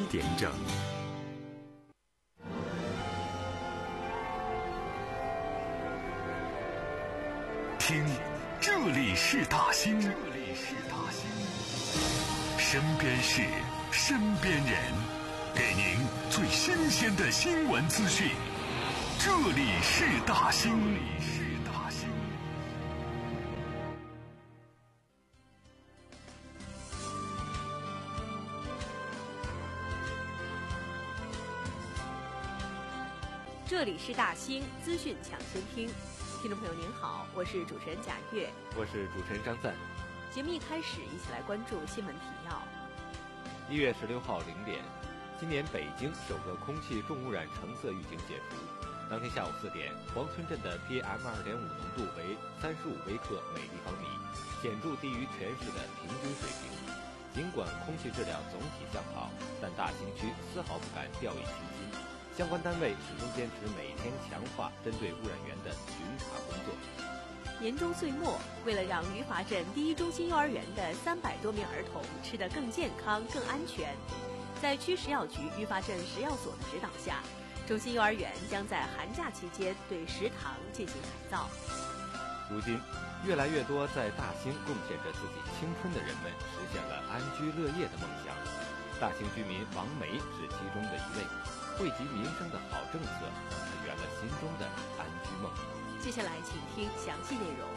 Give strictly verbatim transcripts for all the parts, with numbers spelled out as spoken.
点整。听，这里是大兴，这里是大兴，身边事，身边人，给您最新鲜的新闻资讯。这里是大兴，这里是大兴。 这里是大兴资讯抢先听。听众朋友您好，我是主持人贾月， 我是主持人张赞。 节目一开始，一起来关注新闻提要。 一月十六号零点，今年北京首个空气重污染橙色预警解除。当天下午四点，黄村镇的 P M 二点五 浓度为三十五微克每立方米，显著低于全市的平均水平。尽管空气质量总体向好，但大兴区丝毫不敢掉以轻心。相关单位始终坚持每天强化针对污染源的巡查工作。 年终岁末，为了让于法镇第一中心幼儿园的三百多名儿童吃得更健康、更安全，在区食药局于法镇食药所的指导下，中心幼儿园将在寒假期间对食堂进行改造。 如今，越来越多在大兴贡献着自己青春的人们实现了安居乐业的梦想。大兴居民王梅是其中的一位。惠及民生的好政策让他圆了心中的安居梦。 接下来请听详细内容。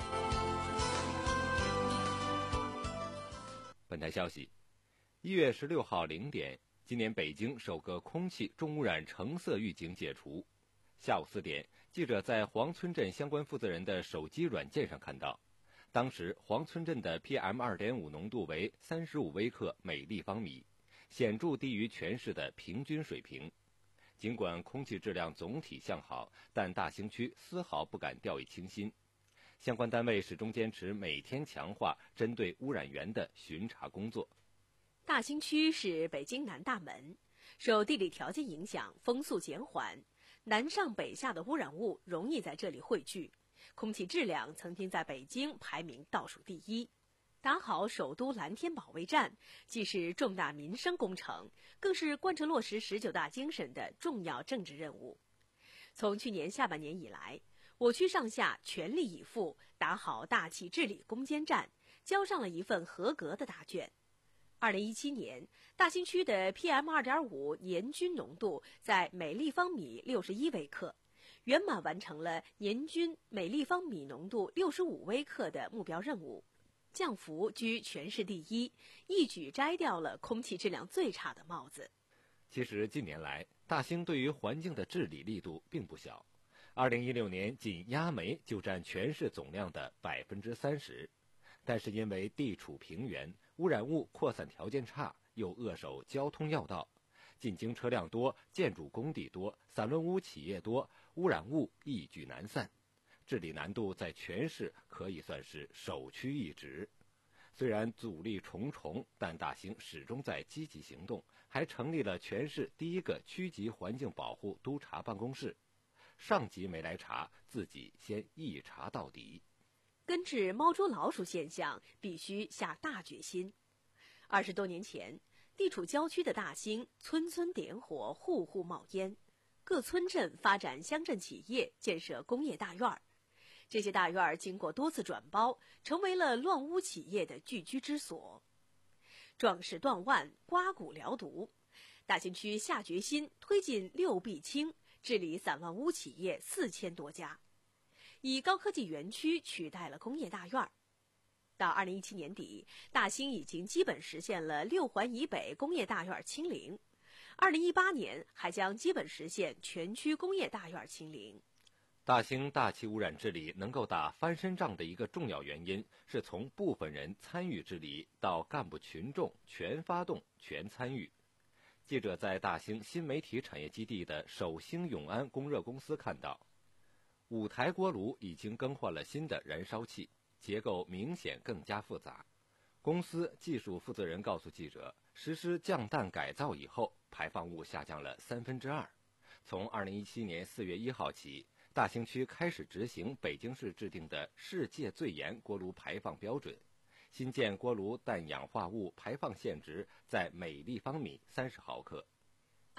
本台消息，一月十六号零点，今年北京首个空气重污染橙色预警解除。下午四点，记者在黄村镇相关负责人的手机软件上看到，当时黄村镇的 P M 二点五 浓度为三十五微克每立方米，显著低于全市的平均水平。尽管空气质量总体向好，但大兴区丝毫不敢掉以轻心。相关单位始终坚持每天强化针对污染源的巡查工作。 大兴区是北京南大门，受地理条件影响，风速减缓，南上北下的污染物容易在这里汇聚，空气质量曾经在北京排名倒数第一。打好首都蓝天保卫战，既是重大民生工程，更是贯彻落实十九大精神的重要政治任务。从去年下半年以来，我区上下全力以赴打好大气治理攻坚战，交上了一份合格的答卷。二零一七年，大兴区的 P M 二点五 年均浓度在每立方米六十一微克，圆满完成了年均每立方米浓度六十五微克的目标任务。降幅居全市第一，一举摘掉了空气质量最差的帽子。 其实近年来，大兴对于环境的治理力度并不小。二零一六年，仅压煤就占全市总量的百分之三十。但是因为地处平原，污染物扩散条件差，又扼守交通要道，进京车辆多，建筑工地多，散乱污企业多，污染物一举难散。治理难度在全市可以算是首屈一指。虽然阻力重重，但大兴始终在积极行动，还成立了全市第一个区级环境保护督察办公室。上级没来查，自己先一查到底。 根治猫捉老鼠现象，必须下大决心。二十多年前，地处郊区的大兴，村村点火，户户冒烟，各村镇发展乡镇企业，建设工业大院儿。这些大院儿经过多次转包，成为了乱污企业的聚居之所。壮士断腕，刮骨疗毒。大兴区下决心推进六必清，治理散乱污企业四千多家，以高科技园区取代了工业大院儿。到二零一七年底，大兴已经基本实现了六环以北工业大院清零。二零一八年还将基本实现全区工业大院清零。 大兴大气污染治理能够打翻身仗的一个重要原因，是从部分人参与治理到干部群众全发动、全参与。记者在大兴新媒体产业基地的首兴永安供热公司看到，五台锅炉已经更换了新的燃烧器，结构明显更加复杂。公司技术负责人告诉记者，实施降氮改造以后，排放物下降了三分之二。从二零一七年四月一号起，大兴区开始执行北京市制定的世界最严锅炉排放标准，新建锅炉氮氧化物排放限值在每立方米三十毫克，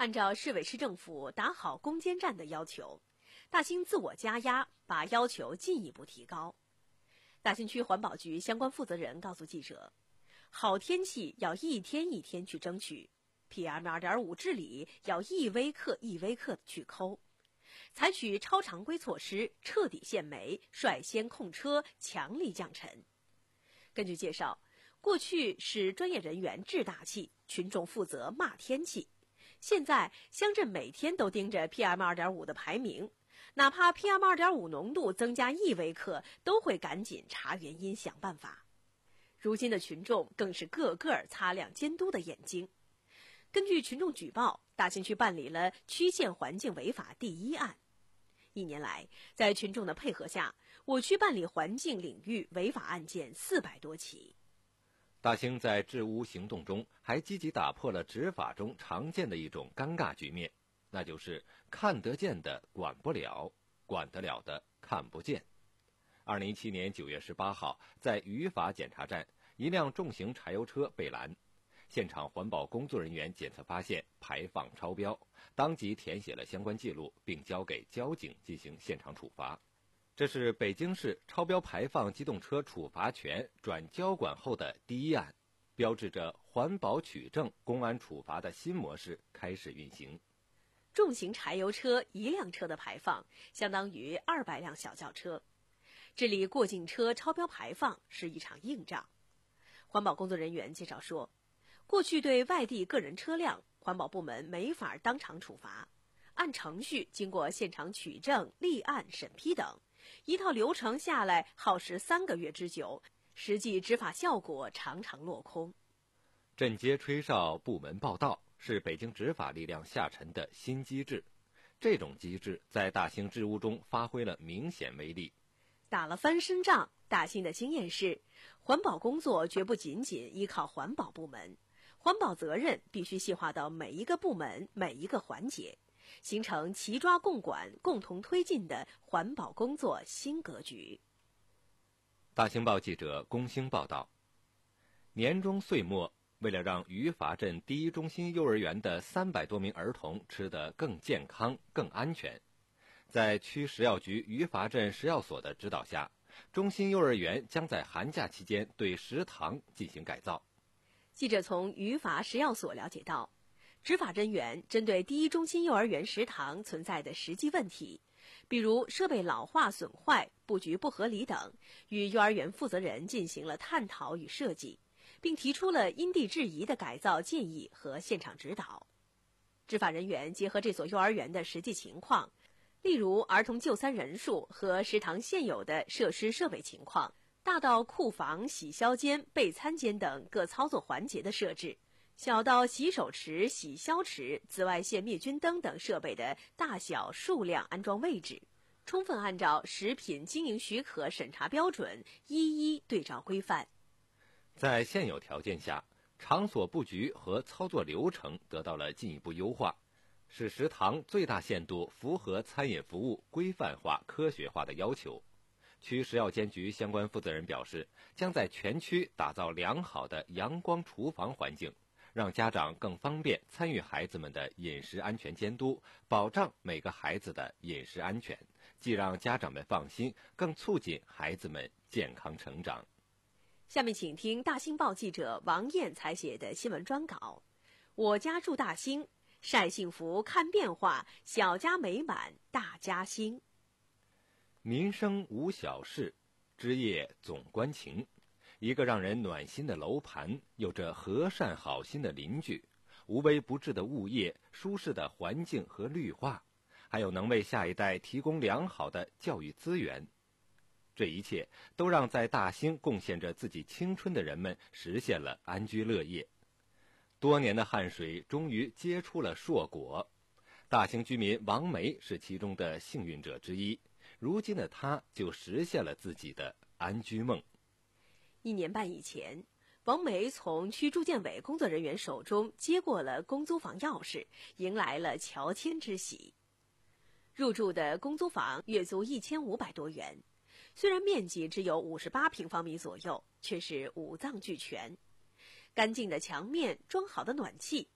按照市委市政府打好攻坚战的要求，大兴自我加压，把要求进一步提高。大兴区环保局相关负责人告诉记者，好天气要一天一天去争取， P M 二点五 治理要一微克一微克去抠，采取超常规措施，彻底限煤，率先控车，强力降尘。根据介绍，过去是专业人员治大气，群众负责骂天气。现在乡镇每天都盯着 P M 二点五 的排名，哪怕 P M 二点五 浓度增加一微克，都会赶紧查原因想办法。如今的群众更是个个擦亮监督的眼睛。根据群众举报，大兴区办理了区县环境违法第一案。一年来，在群众的配合下，我区办理环境领域违法案件四百多起。 大兴在治污行动中还积极打破了执法中常见的一种尴尬局面，那就是看得见的管不了，管得了的看不见。二零一七年九月十八号，在语法检查站，一辆重型柴油车被拦，现场环保工作人员检测发现排放超标，当即填写了相关记录，并交给交警进行现场处罚。这是北京市超标排放机动车处罚权转交管后的第一案，标志着环保取证、公安处罚的新模式开始运行。 重型柴油车一辆车的排放相当于二百辆小轿车，治理过境车超标排放是一场硬仗。环保工作人员介绍说，过去对外地个人车辆，环保部门没法当场处罚，按程序经过现场取证、立案、审批等，一套流程下来耗时三个月之久，实际执法效果常常落空。 镇街吹哨，部门报到，是北京执法力量下沉的新机制。这种机制在大兴治污中发挥了明显威力。 打了翻身仗，大兴的经验是，环保工作绝不仅仅依靠环保部门，环保责任必须细化到每一个部门、每一个环节，形成齐抓共管、共同推进的环保工作新格局。 大兴报记者龚兴报道，年终岁末，为了让余阀镇第一中心幼儿园的三百多名儿童吃得更健康、更安全，在区食药局余阀镇食药所的指导下，中心幼儿园将在寒假期间对食堂进行改造。 记者从余阀食药所了解到，执法人员针对第一中心幼儿园食堂存在的实际问题，比如设备老化损坏、布局不合理等，与幼儿园负责人进行了探讨与设计，并提出了因地制宜的改造建议和现场指导。执法人员结合这所幼儿园的实际情况，例如儿童就餐人数和食堂现有的设施设备情况，大到库房、洗消间、备餐间等各操作环节的设置，小到洗手池、洗消池、紫外线灭菌灯等设备的大小、数量、安装位置，充分按照食品经营许可审查标准一一对照规范。 在现有条件下，场所布局和操作流程得到了进一步优化，使食堂最大限度符合餐饮服务规范化、科学化的要求。区食药监局相关负责人表示，将在全区打造良好的阳光厨房环境，让家长更方便参与孩子们的饮食安全监督，保障每个孩子的饮食安全，既让家长们放心，更促进孩子们健康成长。 下面请听大兴报记者王燕采写的新闻专稿。我家住大兴，晒幸福看变化，小家美满大家兴。 民生无小事，枝叶总关情。一个让人暖心的楼盘，有着和善好心的邻居，无微不至的物业，舒适的环境和绿化，还有能为下一代提供良好的教育资源。这一切都让在大兴贡献着自己青春的人们实现了安居乐业。多年的汗水终于结出了硕果。大兴居民王梅是其中的幸运者之一，如今的她就实现了自己的安居梦。 一年半以前，王梅从区住建委工作人员手中接过了公租房钥匙，迎来了乔迁之喜。入住的公租房月租一千五百多元，虽然面积只有五十八平方米左右，却是五脏俱全。干净的墙面，装好的暖气，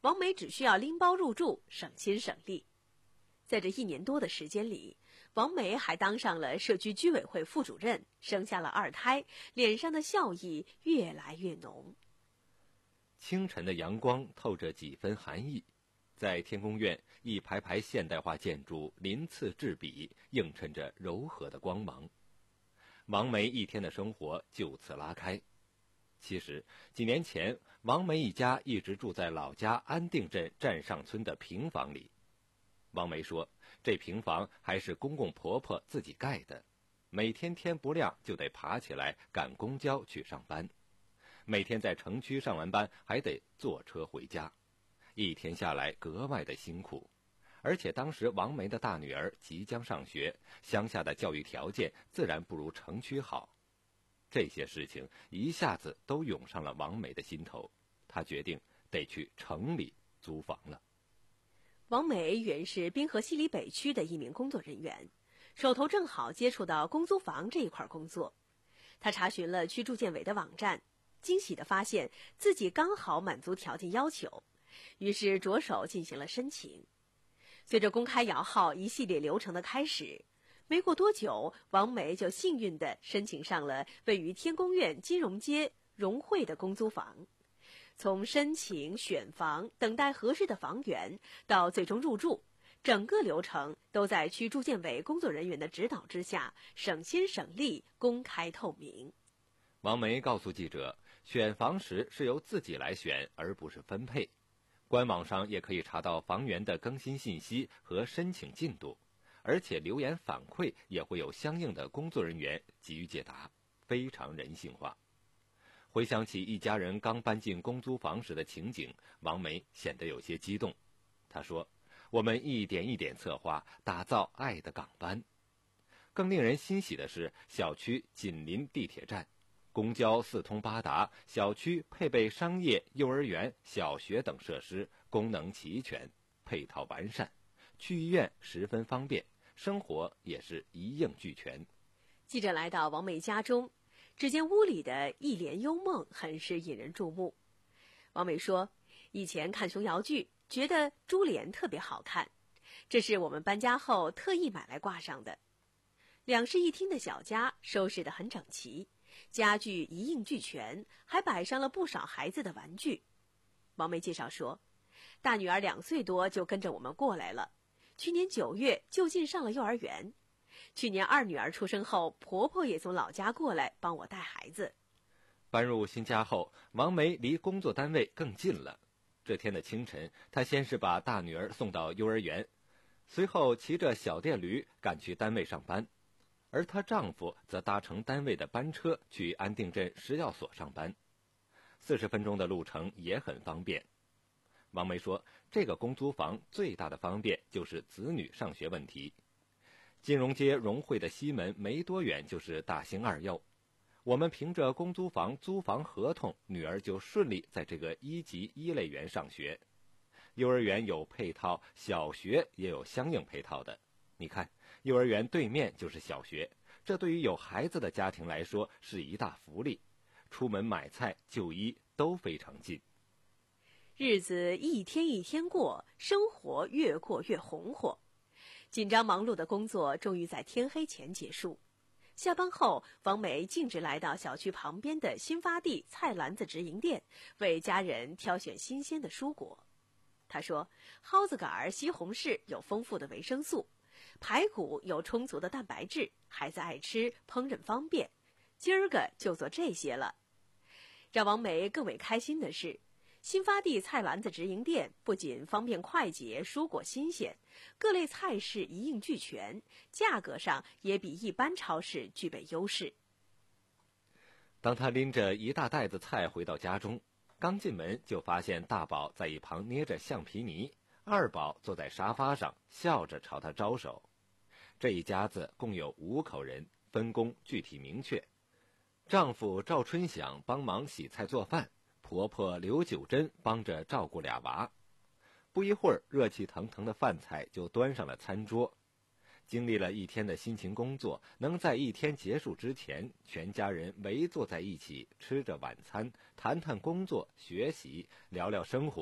王梅只需要拎包入住，省心省力。在这一年多的时间里，王梅还当上了社区居委会副主任，生下了二胎，脸上的笑意越来越浓。 清晨的阳光透着几分寒意，在天宫院，一排排现代化建筑鳞次栉比，映衬着柔和的光芒。王梅一天的生活就此拉开。其实几年前，王梅一家一直住在老家安定镇站上村的平房里。王梅说，这平房还是公公婆婆自己盖的，每天天不亮就得爬起来赶公交去上班，每天在城区上完班还得坐车回家，一天下来格外的辛苦。而且当时王梅的大女儿即将上学，乡下的教育条件自然不如城区好。这些事情一下子都涌上了王梅的心头，她决定得去城里租房了。 王梅原是滨河西里北区的一名工作人员，手头正好接触到公租房这一块工作。他查询了区住建委的网站，惊喜地发现自己刚好满足条件要求，于是着手进行了申请。随着公开摇号一系列流程的开始，没过多久，王梅就幸运地申请上了位于天宫院金融街融汇的公租房。从申请、选房、等待合适的房源到最终入住，整个流程都在区住建委工作人员的指导之下，省心省力，公开透明。 王梅告诉记者，选房时是由自己来选，而不是分配。官网上也可以查到房源的更新信息和申请进度，而且留言反馈也会有相应的工作人员给予解答，非常人性化。回想起一家人刚搬进公租房时的情景，王梅显得有些激动。她说，我们一点一点策划，打造爱的港湾。更令人欣喜的是，小区紧邻地铁站，公交四通八达，小区配备商业、幼儿园、小学等设施，功能齐全，配套完善，去医院十分方便，生活也是一应俱全。 记者来到王梅家中，只见屋里的一帘幽梦很是引人注目。王梅说，以前看琼瑶剧觉得珠帘特别好看，这是我们搬家后特意买来挂上的。两室一厅的小家收拾得很整齐，家具一应俱全，还摆上了不少孩子的玩具。王梅介绍说，大女儿两岁多就跟着我们过来了，去年九月就近上了幼儿园。去年二女儿出生后，婆婆也从老家过来帮我带孩子。 搬入新家后，王梅离工作单位更近了。这天的清晨，她先是把大女儿送到幼儿园，随后骑着小电驴赶去单位上班，而她丈夫则搭乘单位的班车去安定镇食药所上班，四十分钟的路程也很方便。王梅说，这个公租房最大的方便就是子女上学问题。金融街融汇的西门没多远就是大兴二幼，我们凭着公租房租房合同，女儿就顺利在这个一级一类园上学。幼儿园有配套，小学也有相应配套的。你看，幼儿园对面就是小学，这对于有孩子的家庭来说是一大福利，出门买菜、就医都非常近。 日子一天一天过，生活越过越红火。紧张忙碌的工作终于在天黑前结束。下班后，王梅径直来到小区旁边的新发地菜篮子直营店，为家人挑选新鲜的蔬果。她说，蒿子杆、西红柿有丰富的维生素，排骨有充足的蛋白质，孩子爱吃，烹饪方便，今儿个就做这些了。让王梅更为开心的是，新发地菜篮子直营店不仅方便快捷，蔬果新鲜，各类菜式一应俱全，价格上也比一般超市具备优势。 当他拎着一大袋子菜回到家中，刚进门就发现大宝在一旁捏着橡皮泥，二宝坐在沙发上笑着朝他招手。这一家子共有五口人，分工具体明确。丈夫赵春祥帮忙洗菜做饭，婆婆刘九珍帮着照顾俩娃。不一会儿，热气腾腾的饭菜就端上了餐桌。经历了一天的辛勤工作，能在一天结束之前，全家人围坐在一起吃着晚餐，谈谈工作、学习，聊聊生活，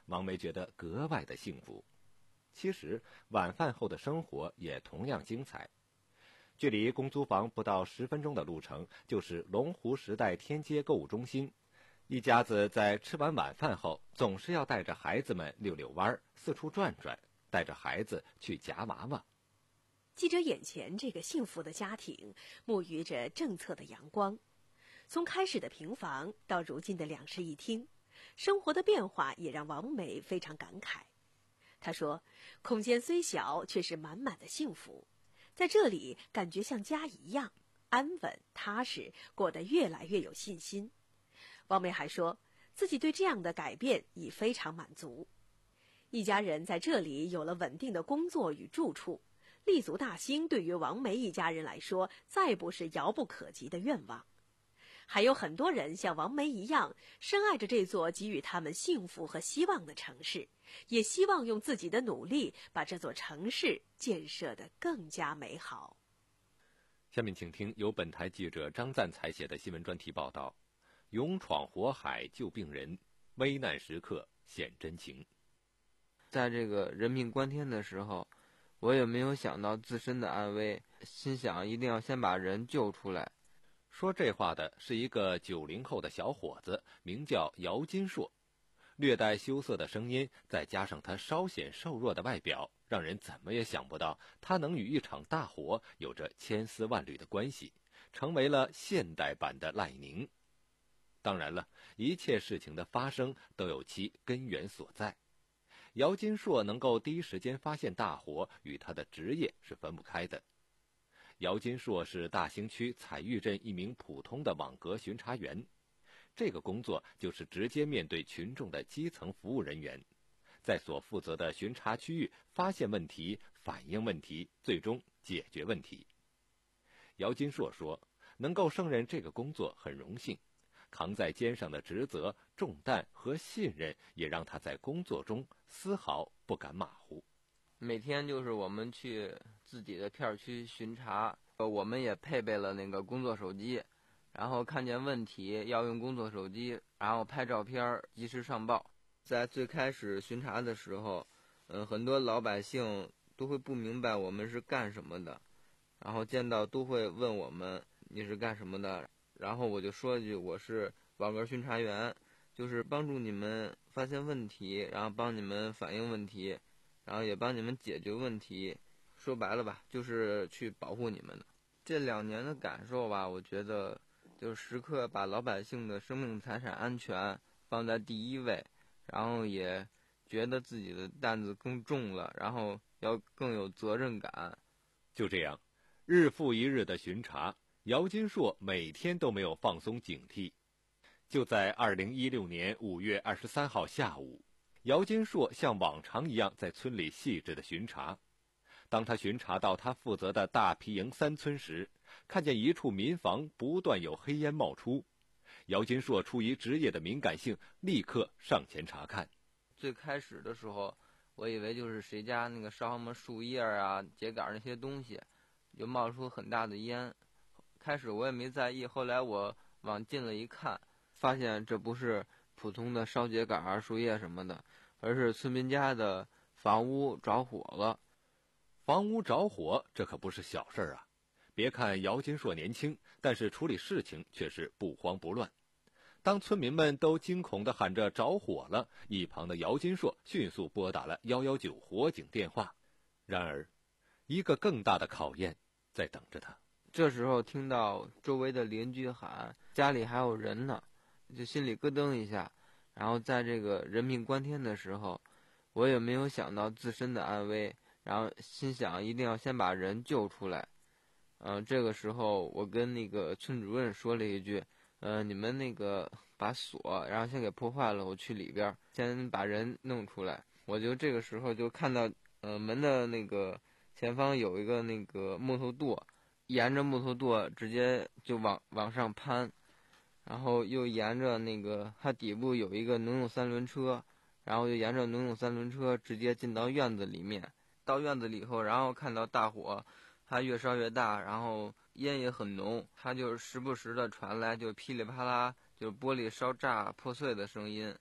王梅觉得格外的幸福。其实晚饭后的生活也同样精彩。距离公租房不到十分钟的路程，就是龙湖时代天街购物中心。一家子在吃完晚饭后，总是要带着孩子们溜溜弯，四处转转，带着孩子去夹娃娃。 记者眼前这个幸福的家庭，沐浴着政策的阳光。从开始的平房到如今的两室一厅，生活的变化也让王梅非常感慨。她说，空间虽小，却是满满的幸福，在这里感觉像家一样，安稳踏实，过得越来越有信心。王梅还说，自己对这样的改变已非常满足。一家人在这里有了稳定的工作与住处，立足大兴对于王梅一家人来说，再不是遥不可及的愿望。还有很多人像王梅一样，深爱着这座给予他们幸福和希望的城市，也希望用自己的努力把这座城市建设得更加美好。 下面请听由本台记者张赞采写的新闻专题报道：勇闯火海救病人，危难时刻显真情。 在这个人命关天的时候，我也没有想到自身的安危，心想一定要先把人救出来。 说这话的是一个九零后的小伙子，名叫姚金硕。略带羞涩的声音，再加上他稍显瘦弱的外表，让人怎么也想不到他能与一场大火有着千丝万缕的关系，成为了现代版的赖宁。当然了，一切事情的发生都有其根源所在。姚金硕能够第一时间发现大火，与他的职业是分不开的。姚金硕是大兴区彩玉镇一名普通的网格巡查员，这个工作就是直接面对群众的基层服务人员，在所负责的巡查区域发现问题、反映问题，最终解决问题。姚金硕说，能够胜任这个工作很荣幸，扛在肩上的职责、重担和信任，也让他在工作中丝毫不敢马虎。 每天就是我们去自己的片区巡查，我们也配备了那个工作手机，然后看见问题要用工作手机，然后拍照片及时上报。在最开始巡查的时候，嗯，很多老百姓都会不明白我们是干什么的，然后见到都会问我们你是干什么的，然后我就说一句，我是网格巡查员，就是帮助你们发现问题，然后帮你们反映问题，然后也帮你们解决问题，说白了吧，就是去保护你们的。这两年的感受吧，我觉得就是时刻把老百姓的生命财产安全放在第一位，然后也觉得自己的担子更重了，然后要更有责任感。 就这样，日复一日的巡查，姚金硕每天都没有放松警惕。就在二零一六年五月二十三号下午，姚金硕像往常一样在村里细致的巡查。当他巡查到他负责的大皮营三村时，看见一处民房不断有黑烟冒出。姚金硕出于职业的敏感性，立刻上前查看。 最开始的时候，我以为就是谁家那个烧什么树叶啊、秸秆那些东西，就冒出很大的烟。开始我也没在意，后来我往近了一看，发现这不是普通的烧秸秆、树叶什么的，而是村民家的房屋着火了。 房屋着火，这可不是小事儿啊！别看姚金硕年轻，但是处理事情却是不慌不乱。当村民们都惊恐地喊着着火了，一旁的姚金硕迅速拨打了一一九火警电话。然而，一个更大的考验在等着他。 这时候听到周围的邻居喊家里还有人呢，就心里咯噔一下。然后在这个人命关天的时候，我也没有想到自身的安危，然后心想一定要先把人救出来。嗯、呃，这个时候我跟那个村主任说了一句，呃，你们那个把锁然后先给破坏了，我去里边先把人弄出来。我就这个时候就看到呃门的那个前方有一个那个木头垛，沿着木头垛直接就往往上攀，然后又沿着那个它底部有一个农用三轮车，然后就沿着农用三轮车直接进到院子里面。到院子里以后，然后看到大火它越烧越大，然后烟也很浓，它就时不时的传来就噼里啪啦就玻璃烧炸破碎的声音。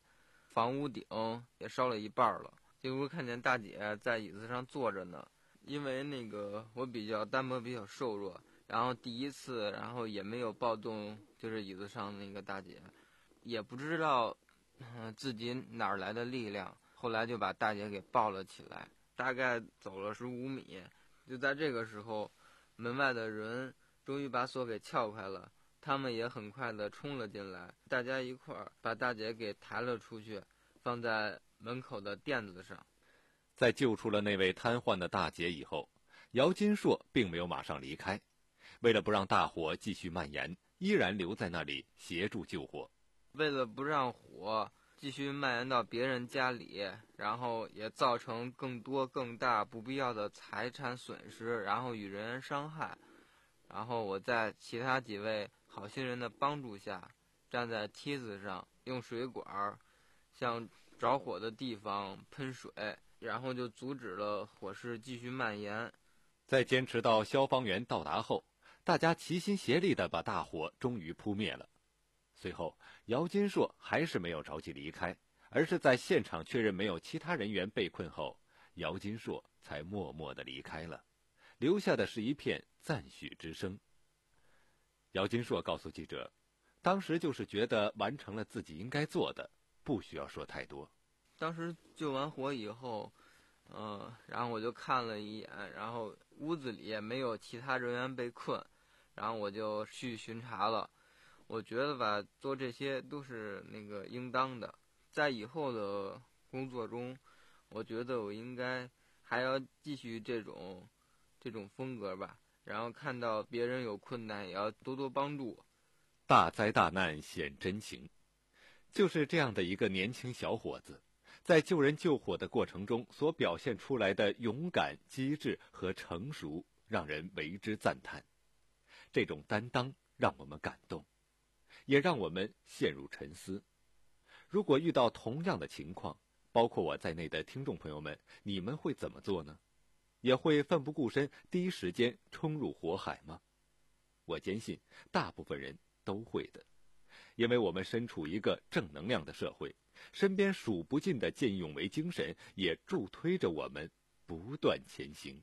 房屋顶也烧了一半了。结果看见大姐在椅子上坐着呢，因为那个我比较单薄比较瘦弱，然后第一次然后也没有抱动就是椅子上那个大姐，也不知道、呃、自己哪儿来的力量，后来就把大姐给抱了起来，大概走了十五米。就在这个时候，门外的人终于把锁给撬开了，他们也很快的冲了进来，大家一块儿把大姐给抬了出去，放在门口的垫子上。 在救出了那位瘫痪的大姐以后，姚金硕并没有马上离开，为了不让大火继续蔓延，依然留在那里协助救火。 为了不让火继续蔓延到别人家里，然后也造成更多更大不必要的财产损失，然后与人员伤害，然后我在其他几位好心人的帮助下，站在梯子上，用水管向着火的地方喷水，然后就阻止了火势继续蔓延。 在坚持到消防员到达后，大家齐心协力地把大火终于扑灭了。随后，姚金硕还是没有着急离开，而是在现场确认没有其他人员被困后，姚金硕才默默地离开了，留下的是一片赞许之声。姚金硕告诉记者，当时就是觉得完成了自己应该做的，不需要说太多。 当时救完火以后，呃，然后我就看了一眼，然后屋子里也没有其他人员被困，然后我就去巡查了。我觉得吧，做这些都是那个应当的。在以后的工作中，我觉得我应该还要继续这种这种风格吧。然后看到别人有困难，也要多多帮助。 大灾大难显真情，就是这样的一个年轻小伙子，在救人救火的过程中所表现出来的勇敢、机智和成熟，让人为之赞叹。这种担当让我们感动，也让我们陷入沉思。如果遇到同样的情况，包括我在内的听众朋友们，你们会怎么做呢？也会奋不顾身，第一时间冲入火海吗？我坚信大部分人都会的，因为我们身处一个正能量的社会，身边数不尽的见义勇为精神也助推着我们不断前行。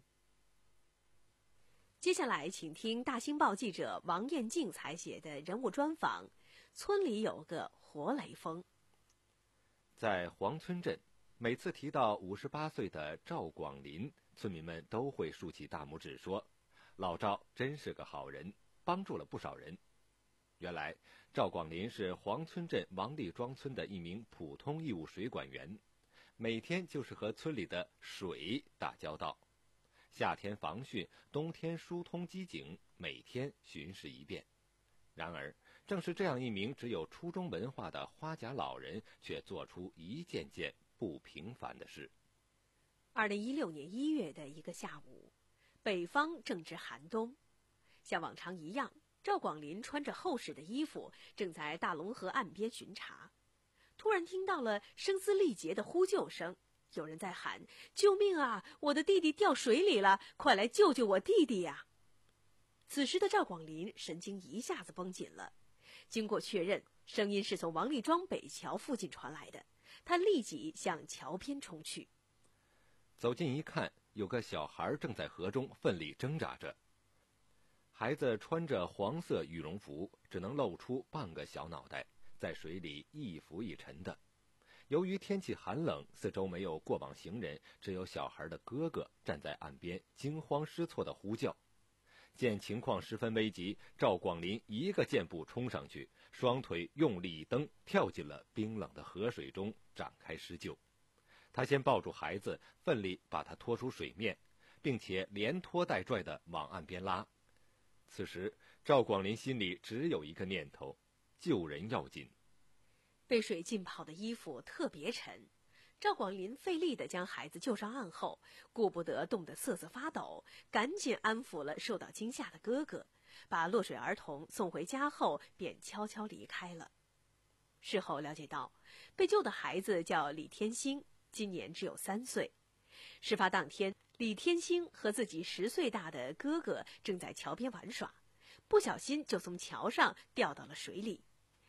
接下来请听大新报记者王艳静采写的人物专访，村里有个活雷锋。 在黄村镇，每次提到五十八岁的赵广林，村民们都会竖起大拇指说，老赵真是个好人，帮助了不少人。原来赵广林是黄村镇王立庄村的一名普通义务水管员，每天就是和村里的水打交道，夏天防汛，冬天疏通机井，每天巡视一遍。然而正是这样一名只有初中文化的花甲老人，却做出一件件不平凡的事。 二零一六年一月的一个下午，北方正值寒冬，像往常一样，赵广林穿着厚实的衣服，正在大龙河岸边巡查。突然听到了声嘶力竭的呼救声，有人在喊：“救命啊！我的弟弟掉水里了，快来救救我弟弟呀！”此时的赵广林神经一下子绷紧了。经过确认，声音是从王立庄北桥附近传来的，他立即向桥边冲去。 走近一看，有个小孩正在河中奋力挣扎着。孩子穿着黄色羽绒服，只能露出半个小脑袋，在水里一浮一沉的。由于天气寒冷，四周没有过往行人，只有小孩的哥哥站在岸边惊慌失措地呼叫。见情况十分危急，赵广林一个箭步冲上去，双腿用力一蹬，跳进了冰冷的河水中，展开施救。他先抱住孩子，奋力把他拖出水面，并且连拖带拽地往岸边拉。此时赵广林心里只有一个念头：救人要紧。 被水浸泡的衣服特别沉，赵广林费力地将孩子救上岸后，顾不得冻得瑟瑟发抖，赶紧安抚了受到惊吓的哥哥，把落水儿童送回家后便悄悄离开了。事后了解到，被救的孩子叫李天星，今年只有三岁。事发当天，李天星和自己十岁大的哥哥正在桥边玩耍，不小心就从桥上掉到了水里。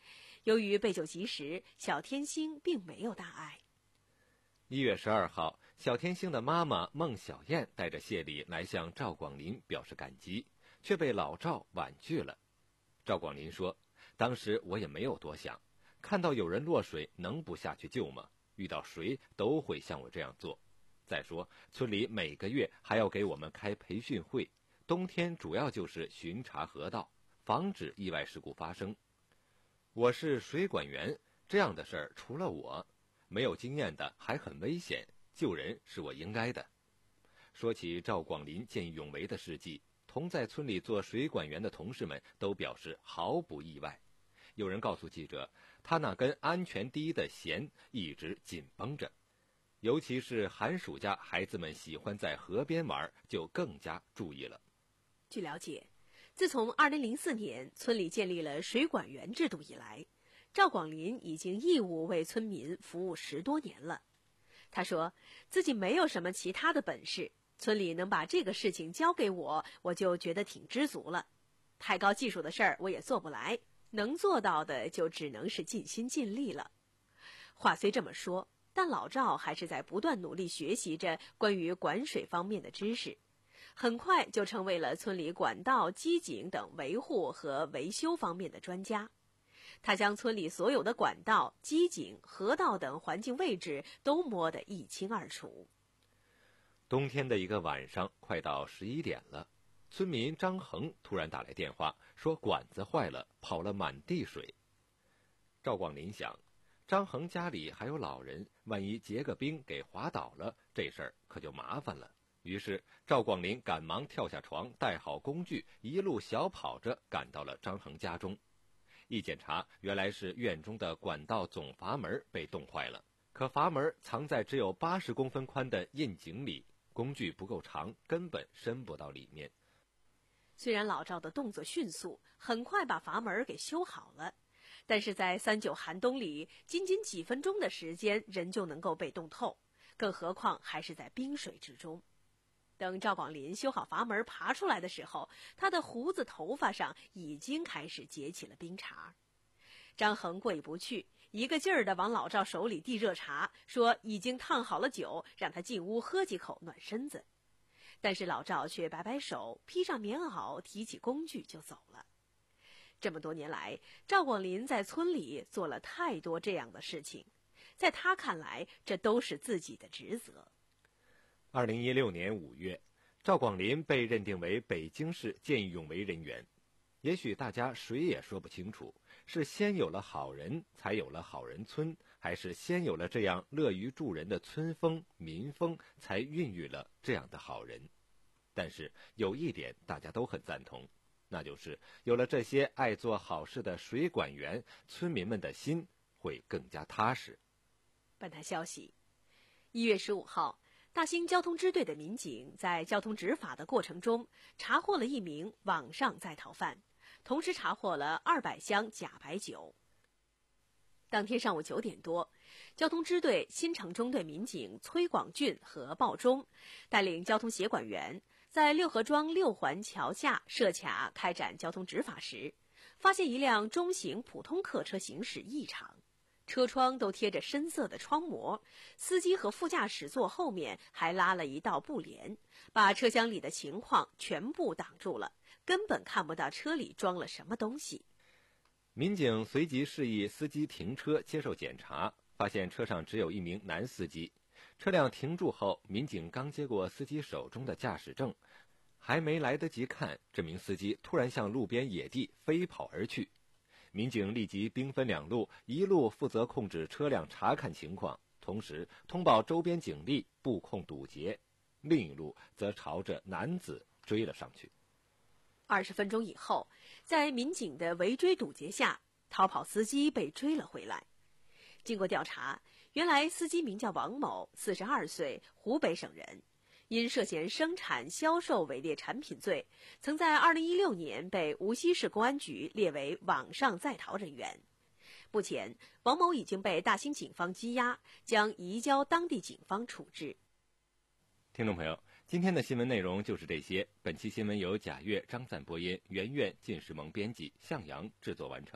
由于备救及时，小天星并没有大碍。 一月十二号，小天星的妈妈孟小燕带着谢礼来向赵广林表示感激，却被老赵婉拒了。赵广林说，当时我也没有多想，看到有人落水能不下去救吗？遇到谁都会像我这样做。再说村里每个月还要给我们开培训会，冬天主要就是巡查河道，防止意外事故发生。我是水管员，这样的事儿除了我没有经验的还很危险，救人是我应该的。说起赵广林见义勇为的事迹，同在村里做水管员的同事们都表示毫不意外。有人告诉记者，他那根安全第一的弦一直紧绷着，尤其是寒暑假孩子们喜欢在河边玩，就更加注意了。 据了解，自从二零零四年村里建立了水管员制度以来，赵广林已经义务为村民服务十多年了。他说自己没有什么其他的本事，村里能把这个事情交给我，我就觉得挺知足了。太高技术的事儿我也做不来，能做到的就只能是尽心尽力了。话虽这么说，但老赵还是在不断努力学习着关于管水方面的知识，很快就成为了村里管道、机井等维护和维修方面的专家。他将村里所有的管道、机井、河道等环境位置都摸得一清二楚。 冬天的一个晚上，快到十一点了，村民张恒突然打来电话，说管子坏了，跑了满地水。赵广林想，张恒家里还有老人，万一结个冰给滑倒了，这事儿可就麻烦了。于是赵广林赶忙跳下床，带好工具，一路小跑着赶到了张恒家中。一检查，原来是院中的管道总阀门被冻坏了，可阀门藏在只有八十公分宽的印井里，工具不够长，根本伸不到里面。 虽然老赵的动作迅速，很快把阀门给修好了，但是在三九寒冬里，仅仅几分钟的时间，人就能够被冻透，更何况还是在冰水之中。等赵广林修好阀门爬出来的时候，他的胡子头发上已经开始结起了冰碴。张恒过意不去，一个劲儿地往老赵手里递热茶，说已经烫好了酒，让他进屋喝几口暖身子。但是老赵却摆摆手，披上棉袄，提起工具就走了。这么多年来，赵广林在村里做了太多这样的事情，在他看来，这都是自己的职责。 二零一六年五月，赵广林被认定为北京市见义勇为人员。也许大家谁也说不清楚，是先有了好人，才有了好人村，还是先有了这样乐于助人的村风民风，才孕育了这样的好人。但是有一点大家都很赞同，那就是有了这些爱做好事的水管员，村民们的心会更加踏实。 本台消息，一月十五号，大兴交通支队的民警在交通执法的过程中，查获了一名网上在逃犯，同时查获了二百箱假白酒。当天上午九点多，交通支队新城中队民警崔广俊和鲍忠带领交通协管员在六合庄六环桥下设卡开展交通执法时，发现一辆中型普通客车行驶异常，车窗都贴着深色的窗膜，司机和副驾驶座后面还拉了一道布帘，把车厢里的情况全部挡住了，根本看不到车里装了什么东西。 民警随即示意司机停车接受检查，发现车上只有一名男司机。车辆停住后，民警刚接过司机手中的驾驶证，还没来得及看，这名司机突然向路边野地飞跑而去。民警立即兵分两路，一路负责控制车辆查看情况，同时通报周边警力布控堵截，另一路则朝着男子追了上去。 二十分钟以后，在民警的围追堵截下，逃跑司机被追了回来。经过调查，原来司机名叫王某，四十二岁，湖北省人，因涉嫌生产销售伪劣产品罪，曾在二零一六年被无锡市公安局列为网上在逃人员。目前，王某已经被大兴警方羁押，将移交当地警方处置。 听众朋友，今天的新闻内容就是这些。本期新闻由贾月、张赞播音，袁苑、靳时萌编辑，向阳制作完成。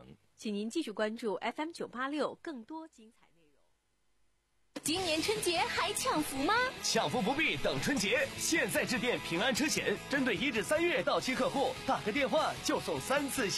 请您继续关注 F M 九八六更多精彩内容。 今年春节还抢福吗？ 抢福不必等春节，现在致电平安车险，针对一至三月到期客户，打个电话就送三次